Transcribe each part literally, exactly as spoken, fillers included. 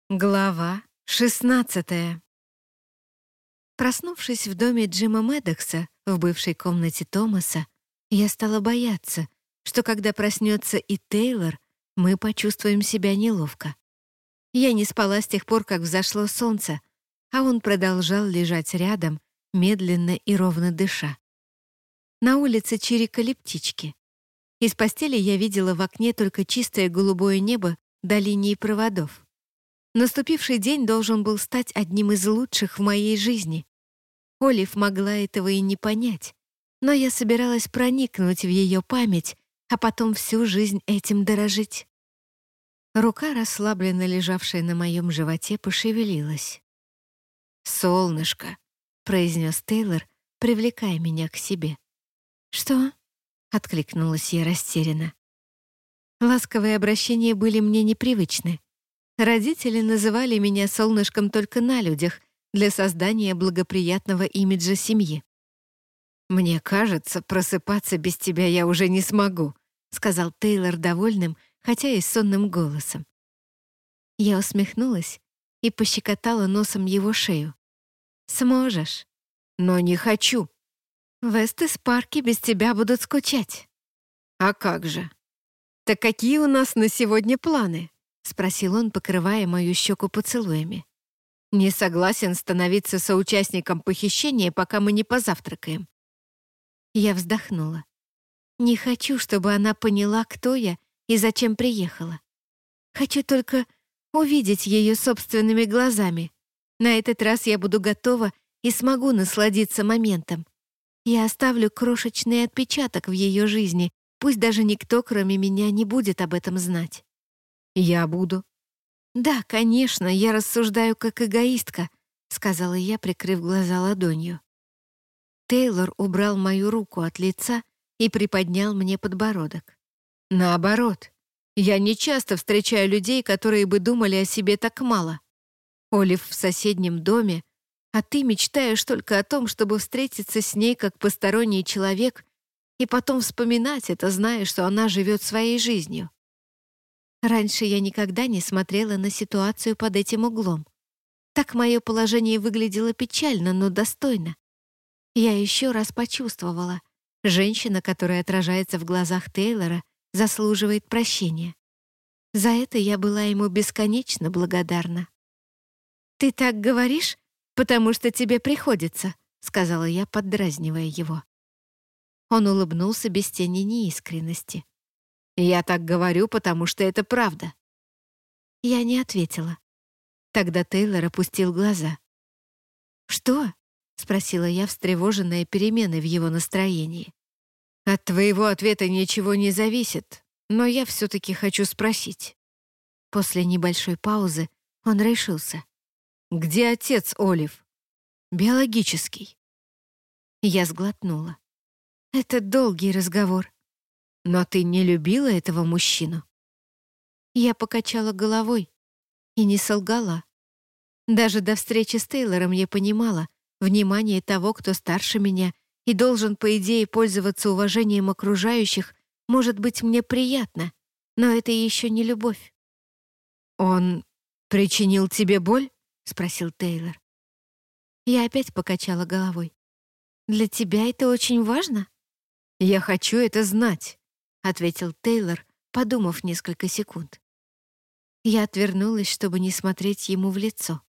Глава шестнадцатая. Проснувшись в доме Джима Медокса, в бывшей комнате Томаса, я стала бояться, что когда проснется и Тейлор, мы почувствуем себя неловко. Я не спала с тех пор, как взошло солнце, а он продолжал лежать рядом, медленно и ровно дыша. На улице чирикали птички. Из постели я видела в окне только чистое голубое небо до линии проводов. Наступивший день должен был стать одним из лучших в моей жизни. Олив могла этого и не понять, но я собиралась проникнуть в ее память, а потом всю жизнь этим дорожить. Рука, расслабленно лежавшая на моем животе, пошевелилась. «Солнышко», — произнес Тейлор, привлекая меня к себе. «Что?» — откликнулась я растерянно. Ласковые обращения были мне непривычны. Родители называли меня солнышком только на людях для создания благоприятного имиджа семьи. «Мне кажется, просыпаться без тебя я уже не смогу», сказал Тейлор довольным, хотя и сонным голосом. Я усмехнулась и пощекотала носом его шею. «Сможешь». «Но не хочу». «В Эстес-парке без тебя будут скучать». «А как же?» «Так какие у нас на сегодня планы?» — спросил он, покрывая мою щеку поцелуями. «Не согласен становиться соучастником похищения, пока мы не позавтракаем». Я вздохнула. Не хочу, чтобы она поняла, кто я и зачем приехала. Хочу только увидеть ее собственными глазами. На этот раз я буду готова и смогу насладиться моментом. Я оставлю крошечный отпечаток в ее жизни, пусть даже никто, кроме меня, не будет об этом знать. «Я буду». «Да, конечно, я рассуждаю как эгоистка», — сказала я, прикрыв глаза ладонью. Тейлор убрал мою руку от лица и приподнял мне подбородок. «Наоборот, я не часто встречаю людей, которые бы думали о себе так мало. Олив в соседнем доме, а ты мечтаешь только о том, чтобы встретиться с ней как посторонний человек и потом вспоминать это, зная, что она живет своей жизнью». Раньше я никогда не смотрела на ситуацию под этим углом. Так мое положение выглядело печально, но достойно. Я еще раз почувствовала, женщина, которая отражается в глазах Тейлора, заслуживает прощения. За это я была ему бесконечно благодарна. «Ты так говоришь, потому что тебе приходится», — сказала я, поддразнивая его. Он улыбнулся без тени неискренности. «Я так говорю, потому что это правда». Я не ответила. Тогда Тейлор опустил глаза. «Что?» — спросила я, встревоженная переменой в его настроении. «От твоего ответа ничего не зависит, но я все-таки хочу спросить». После небольшой паузы он решился. «Где отец, Олив?» «Биологический». Я сглотнула. «Это долгий разговор». «Но ты не любила этого мужчину?» Я покачала головой и не солгала. Даже до встречи с Тейлором я понимала, внимание того, кто старше меня и должен, по идее, пользоваться уважением окружающих, может быть мне приятно, но это еще не любовь. «Он причинил тебе боль?» — спросил Тейлор. Я опять покачала головой. «Для тебя это очень важно?» «Я хочу это знать», — ответил Тейлор, подумав несколько секунд. Я отвернулась, чтобы не смотреть ему в лицо.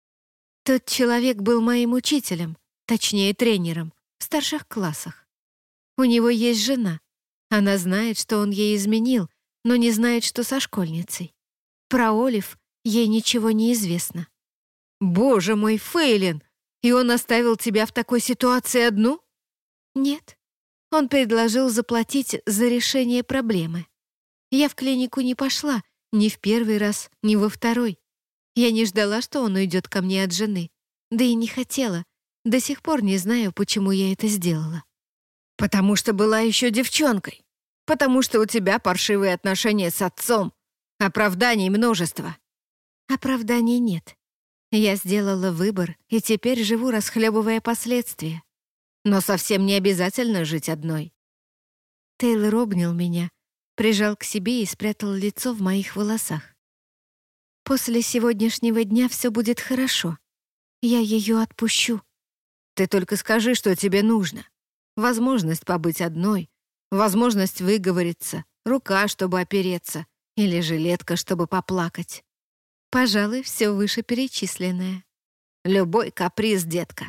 Тот человек был моим учителем, точнее тренером, в старших классах. У него есть жена. Она знает, что он ей изменил, но не знает, что со школьницей. Про Олив ей ничего не известно. «Боже мой, Фейлин! И он оставил тебя в такой ситуации одну?» «Нет. Он предложил заплатить за решение проблемы. Я в клинику не пошла, ни в первый раз, ни во второй. Я не ждала, что он уйдет ко мне от жены. Да и не хотела. До сих пор не знаю, почему я это сделала». «Потому что была еще девчонкой. Потому что у тебя паршивые отношения с отцом. Оправданий множество». «Оправданий нет. Я сделала выбор и теперь живу, расхлебывая последствия. Но совсем не обязательно жить одной». Тейлор обнял меня, прижал к себе и спрятал лицо в моих волосах. После сегодняшнего дня все будет хорошо. Я ее отпущу. Ты только скажи, что тебе нужно. Возможность побыть одной, возможность выговориться, рука, чтобы опереться, или жилетка, чтобы поплакать. Пожалуй, все вышеперечисленное. Любой каприз, детка.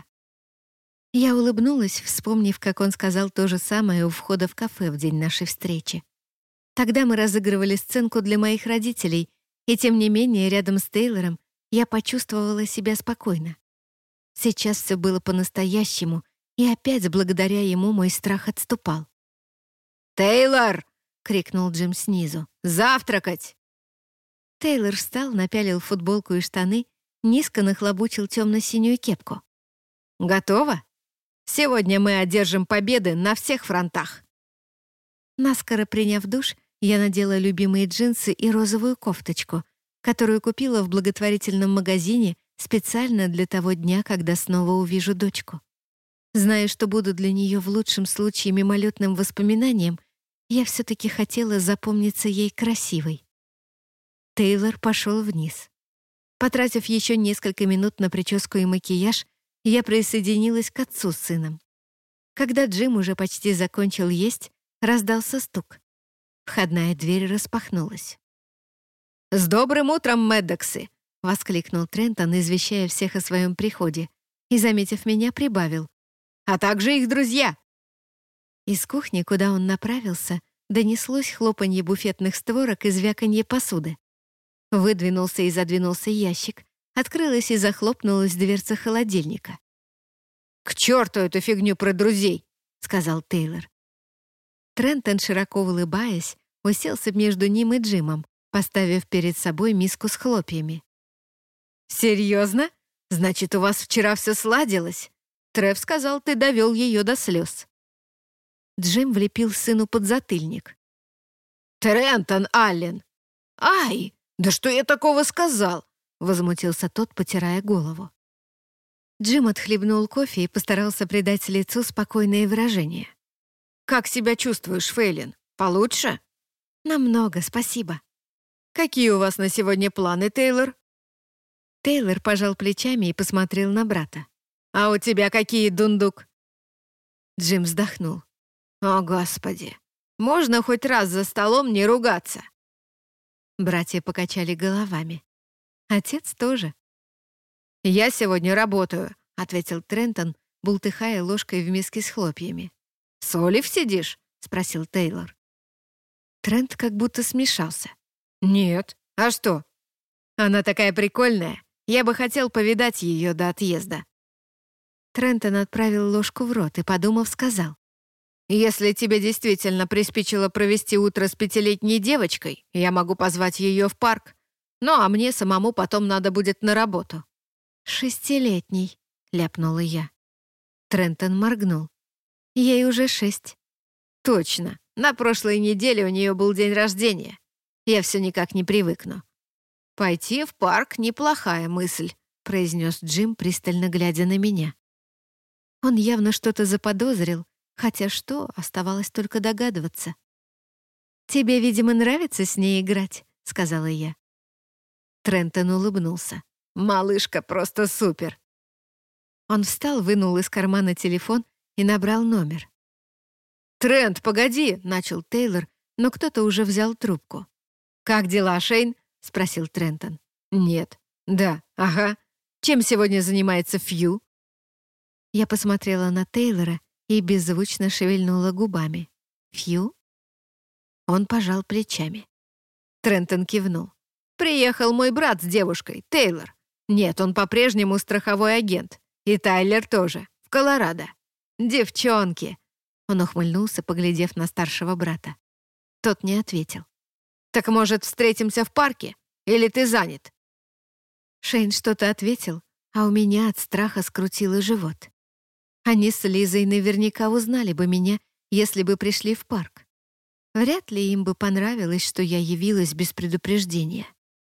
Я улыбнулась, вспомнив, как он сказал то же самое у входа в кафе в день нашей встречи. Тогда мы разыгрывали сценку для моих родителей, и тем не менее рядом с Тейлором я почувствовала себя спокойно. Сейчас все было по-настоящему, и опять благодаря ему мой страх отступал. «Тейлор!» — крикнул Джим снизу. «Завтракать!» Тейлор встал, напялил футболку и штаны, низко нахлобучил темно-синюю кепку. «Готово? Сегодня мы одержим победы на всех фронтах». Наскоро приняв душ, я надела любимые джинсы и розовую кофточку, которую купила в благотворительном магазине специально для того дня, когда снова увижу дочку. Зная, что буду для нее в лучшем случае мимолетным воспоминанием, я все-таки хотела запомниться ей красивой. Тейлор пошел вниз. Потратив еще несколько минут на прическу и макияж, я присоединилась к отцу с сыном. Когда Джим уже почти закончил есть, раздался стук. Входная дверь распахнулась. «С добрым утром, Мэддоксы!» — воскликнул Трентон, извещая всех о своем приходе, и, заметив меня, прибавил. «А также их друзья!» Из кухни, куда он направился, донеслось хлопанье буфетных створок и звяканье посуды. Выдвинулся и задвинулся ящик, открылась и захлопнулась дверца холодильника. «К черту эту фигню про друзей!» — сказал Тейлор. Трентон, широко улыбаясь, уселся между ним и Джимом, поставив перед собой миску с хлопьями. «Серьезно? Значит, у вас вчера все сладилось? Трев сказал, ты довел ее до слез». Джим влепил сыну подзатыльник. «Трентон Аллен! Ай, да что я такого сказал?» — возмутился тот, потирая голову. Джим отхлебнул кофе и постарался придать лицу спокойное выражение. «Как себя чувствуешь, Фейлин? Получше?» «Намного, спасибо». «Какие у вас на сегодня планы, Тейлор?» Тейлор пожал плечами и посмотрел на брата. «А у тебя какие, дундук?» Джим вздохнул. «О, Господи! Можно хоть раз за столом не ругаться?» Братья покачали головами. Отец тоже. «Я сегодня работаю», — ответил Трентон, бултыхая ложкой в миске с хлопьями. «С Олив сидишь?» — спросил Тейлор. Трент как будто смешался. «Нет. А что? Она такая прикольная. Я бы хотел повидать ее до отъезда». Трентон отправил ложку в рот и, подумав, сказал. «Если тебе действительно приспичило провести утро с пятилетней девочкой, я могу позвать ее в парк. Ну, а мне самому потом надо будет на работу». «Шестилетний», — ляпнула я. Трентон моргнул. «Ей уже шесть». «Точно. На прошлой неделе у нее был день рождения. Я все никак не привыкну». «Пойти в парк — неплохая мысль», — произнес Джим, пристально глядя на меня. Он явно что-то заподозрил, хотя что, оставалось только догадываться. «Тебе, видимо, нравится с ней играть», — сказала я. Трентон улыбнулся. «Малышка просто супер». Он встал, вынул из кармана телефон и набрал номер. «Трент, погоди!» — начал Тейлор, но кто-то уже взял трубку. «Как дела, Шейн?» — спросил Трентон. «Нет». «Да, ага. Чем сегодня занимается Фью?» Я посмотрела на Тейлора и беззвучно шевельнула губами. «Фью?» Он пожал плечами. Трентон кивнул. «Приехал мой брат с девушкой, Тейлор. Нет, он по-прежнему страховой агент. И Тайлер тоже, в Колорадо. Девчонки!» Он ухмыльнулся, поглядев на старшего брата. Тот не ответил. «Так, может, встретимся в парке? Или ты занят?» Шейн что-то ответил, а у меня от страха скрутило живот. Они с Лизой наверняка узнали бы меня, если бы пришли в парк. Вряд ли им бы понравилось, что я явилась без предупреждения.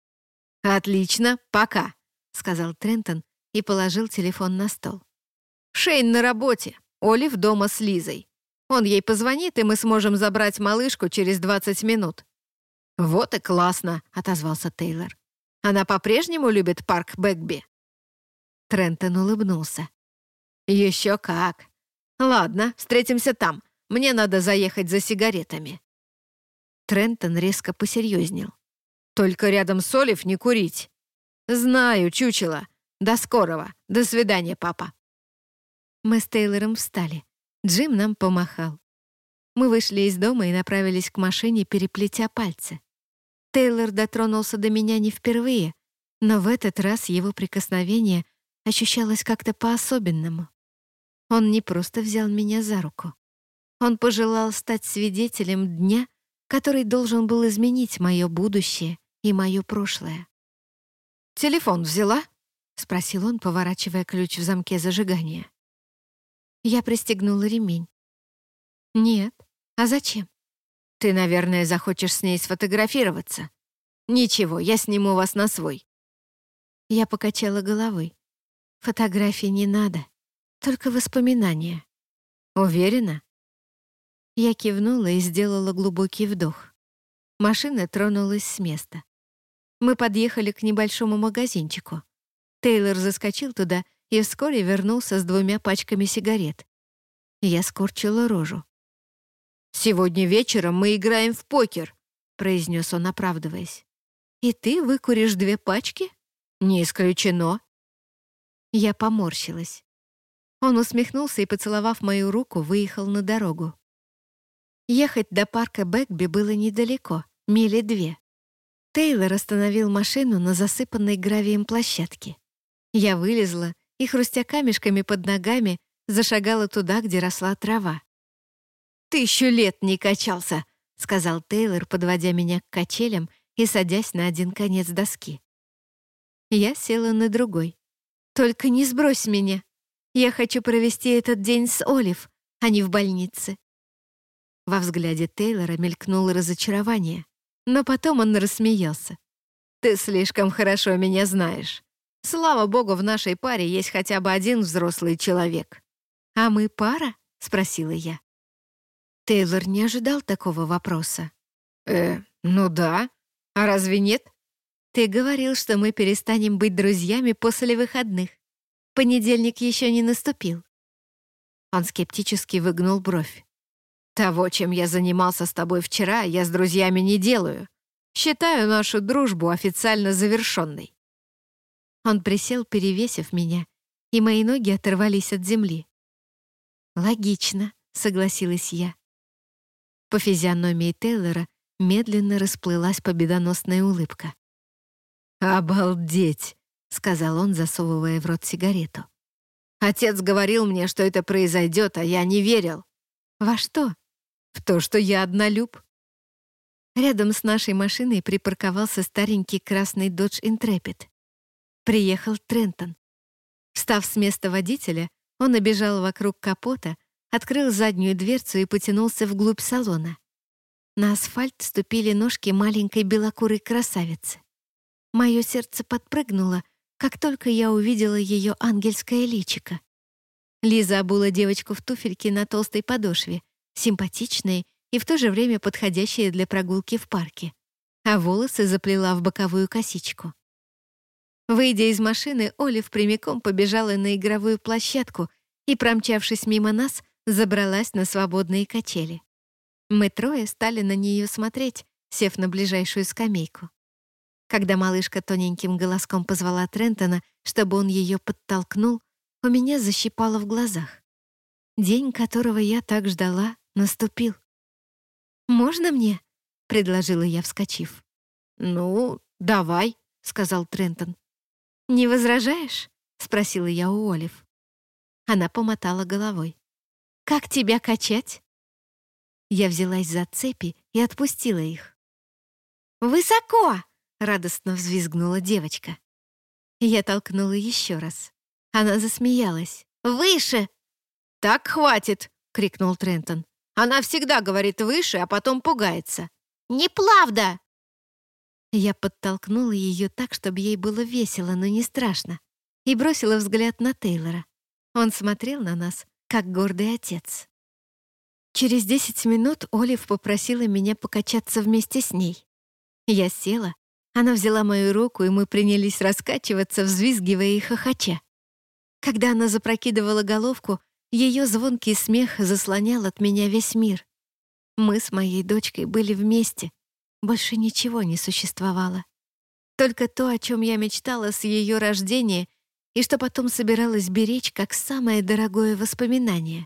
«Отлично, пока», — сказал Трентон и положил телефон на стол. «Шейн на работе, Олив дома с Лизой. Он ей позвонит, и мы сможем забрать малышку через двадцать минут». «Вот и классно», — отозвался Тейлор. Она по-прежнему любит парк Бэгби?» Трентон улыбнулся. «Еще как. Ладно, встретимся там. Мне надо заехать за сигаретами». Трентон резко посерьезнел. «Только рядом с Олив не курить». «Знаю, чучело. До скорого. До свидания, папа». Мы с Тейлором встали. Джим нам помахал. Мы вышли из дома и направились к машине, переплетя пальцы. Тейлор дотронулся до меня не впервые, но в этот раз его прикосновение ощущалось как-то по-особенному. Он не просто взял меня за руку. Он пожелал стать свидетелем дня, который должен был изменить мое будущее и мое прошлое. «Телефон взяла?» — спросил он, поворачивая ключ в замке зажигания. Я пристегнула ремень. «Нет. А зачем?» «Ты, наверное, захочешь с ней сфотографироваться. Ничего, я сниму вас на свой». Я покачала головой. Фотографии не надо, только воспоминания. «Уверена?» Я кивнула и сделала глубокий вдох. Машина тронулась с места. Мы подъехали к небольшому магазинчику. Тейлор заскочил туда и вскоре вернулся с двумя пачками сигарет. Я скорчила рожу. «Сегодня вечером мы играем в покер», — произнес он, оправдываясь. «И ты выкуришь две пачки?» «Не исключено». Я поморщилась. Он усмехнулся и, поцеловав мою руку, выехал на дорогу. Ехать до парка Бэгби было недалеко, мили две. Тейлор остановил машину на засыпанной гравием площадке. Я вылезла и, хрустя камешками под ногами, зашагала туда, где росла трава. «Тысячу лет не качался», — сказал Тейлор, подводя меня к качелям и садясь на один конец доски. Я села на другой. «Только не сбрось меня. Я хочу провести этот день с Олив, а не в больнице». Во взгляде Тейлора мелькнуло разочарование, но потом он рассмеялся. «Ты слишком хорошо меня знаешь. Слава богу, в нашей паре есть хотя бы один взрослый человек». «А мы пара?» — спросила я. Тейлор не ожидал такого вопроса. «Э, ну да. А разве нет?» «Ты говорил, что мы перестанем быть друзьями после выходных. Понедельник еще не наступил». Он скептически выгнул бровь. «Того, чем я занимался с тобой вчера, я с друзьями не делаю. Считаю нашу дружбу официально завершенной». Он присел, перевесив меня, и мои ноги оторвались от земли. «Логично», — согласилась я. По физиономии Тейлора медленно расплылась победоносная улыбка. «Обалдеть!» — сказал он, засовывая в рот сигарету. «Отец говорил мне, что это произойдет, а я не верил». «Во что?» «В то, что я однолюб». Рядом с нашей машиной припарковался старенький красный Dodge Intrepid. Приехал Трентон. Встав с места водителя, он обежал вокруг капота, открыл заднюю дверцу и потянулся вглубь салона. На асфальт ступили ножки маленькой белокурой красавицы. Мое сердце подпрыгнуло, как только я увидела ее ангельское личико. Лиза обула девочку в туфельки на толстой подошве, симпатичные и в то же время подходящие для прогулки в парке, а волосы заплела в боковую косичку. Выйдя из машины, Олив прямиком побежала на игровую площадку и, промчавшись мимо нас, забралась на свободные качели. Мы трое стали на нее смотреть, сев на ближайшую скамейку. Когда малышка тоненьким голоском позвала Трентона, чтобы он ее подтолкнул, у меня защипало в глазах. День, которого я так ждала, наступил. «Можно мне?» — предложила я, вскочив. «Ну, давай», — сказал Трентон. «Не возражаешь?» — спросила я у Олив. Она помотала головой. «Как тебя качать?» Я взялась за цепи и отпустила их. «Высоко!» — радостно взвизгнула девочка. Я толкнула еще раз. Она засмеялась. «Выше!» «Так хватит!» — крикнул Трентон. «Она всегда говорит выше, а потом пугается». «Неправда!» Я подтолкнула ее так, чтобы ей было весело, но не страшно, и бросила взгляд на Тейлора. Он смотрел на нас, как гордый отец. Через десять минут Олив попросила меня покачаться вместе с ней. Я села, Она взяла мою руку, и мы принялись раскачиваться, взвизгивая и хохоча. Когда она запрокидывала головку, ее звонкий смех заслонял от меня весь мир. Мы с моей дочкой были вместе. Больше ничего не существовало. Только то, о чем я мечтала с ее рождения и что потом собиралась беречь как самое дорогое воспоминание.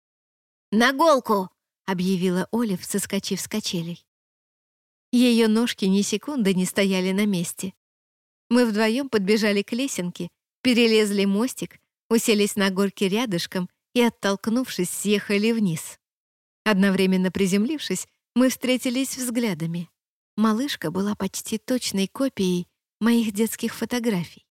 «На голку!» — объявила Олив, соскочив с качелей. Ее ножки ни секунды не стояли на месте. Мы вдвоем подбежали к лесенке, перелезли мостик, уселись на горке рядышком и, оттолкнувшись, съехали вниз. Одновременно приземлившись, мы встретились взглядами. Малышка была почти точной копией моих детских фотографий.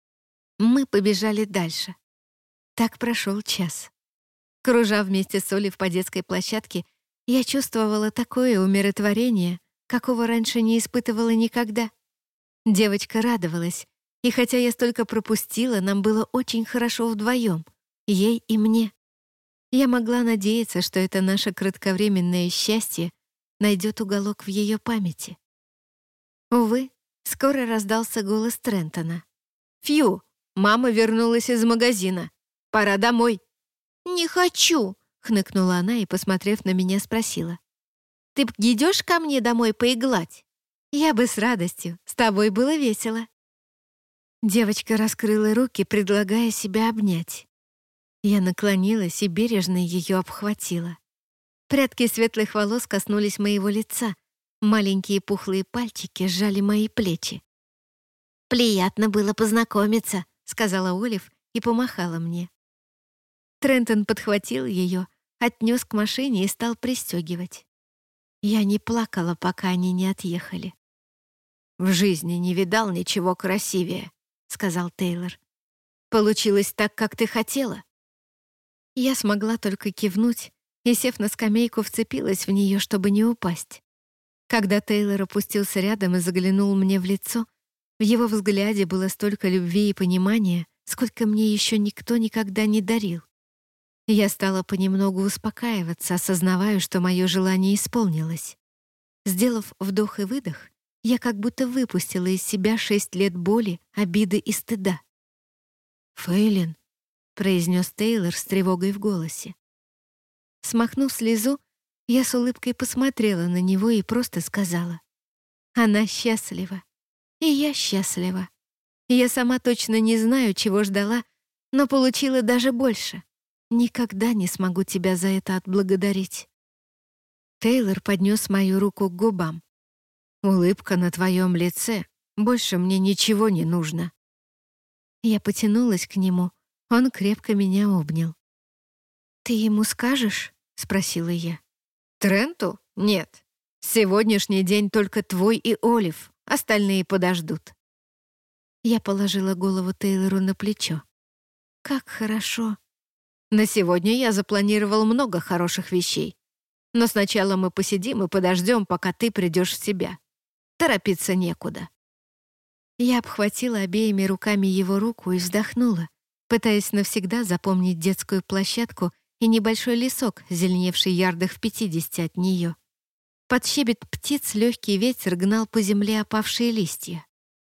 Мы побежали дальше. Так прошел час. Кружа вместе с Олив по детской площадке, я чувствовала такое умиротворение, какого раньше не испытывала никогда. Девочка радовалась, и хотя я столько пропустила, нам было очень хорошо вдвоем, ей и мне. Я могла надеяться, что это наше кратковременное счастье найдет уголок в ее памяти. Увы, скоро раздался голос Трентона. «Фью, мама вернулась из магазина. Пора домой». «Не хочу», — хныкнула она и, посмотрев на меня, спросила. «Ты б идешь ко мне домой поиглать?» «Я бы с радостью. С тобой было весело». Девочка раскрыла руки, предлагая себя обнять. Я наклонилась и бережно ее обхватила. Прядки светлых волос коснулись моего лица. Маленькие пухлые пальчики сжали мои плечи. «Приятно было познакомиться», — сказала Олив и помахала мне. Трентон подхватил ее, отнес к машине и стал пристегивать. Я не плакала, пока они не отъехали. «В жизни не видал ничего красивее», — сказал Тейлор. «Получилось так, как ты хотела?» Я смогла только кивнуть и, сев на скамейку, вцепилась в нее, чтобы не упасть. Когда Тейлор опустился рядом и заглянул мне в лицо, в его взгляде было столько любви и понимания, сколько мне еще никто никогда не дарил. Я стала понемногу успокаиваться, осознавая, что мое желание исполнилось. Сделав вдох и выдох, я как будто выпустила из себя шесть лет боли, обиды и стыда. «Фейлин», — произнес Тейлор с тревогой в голосе. Смахнув слезу, я с улыбкой посмотрела на него и просто сказала: «Она счастлива, и я счастлива. Я сама точно не знаю, чего ждала, но получила даже больше. Никогда не смогу тебя за это отблагодарить». Тейлор поднес мою руку к губам. «Улыбка на твоем лице. Больше мне ничего не нужно». Я потянулась к нему. Он крепко меня обнял. «Ты ему скажешь?» — спросила я. «Тренту? Нет. Сегодняшний день только твой и Олив. Остальные подождут». Я положила голову Тейлору на плечо. «Как хорошо». «На сегодня я запланировал много хороших вещей. Но сначала мы посидим и подождем, пока ты придешь в себя. Торопиться некуда». Я обхватила обеими руками его руку и вздохнула, пытаясь навсегда запомнить детскую площадку и небольшой лесок, зеленевший ярдах в пятидесяти от нее. Под щебет птиц легкий ветер гнал по земле опавшие листья.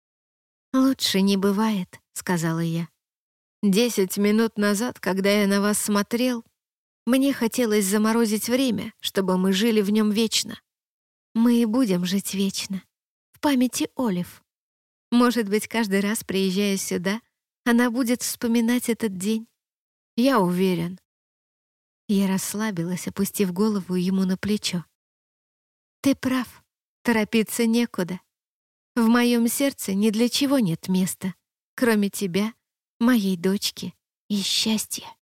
«Лучше не бывает», — сказала я. «Десять минут назад, когда я на вас смотрел, мне хотелось заморозить время, чтобы мы жили в нем вечно. Мы и будем жить вечно. В памяти Олив. Может быть, каждый раз, приезжая сюда, она будет вспоминать этот день. Я уверен». Я расслабилась, опустив голову ему на плечо. «Ты прав. Торопиться некуда. В моем сердце ни для чего нет места, кроме тебя, моей дочки и счастья».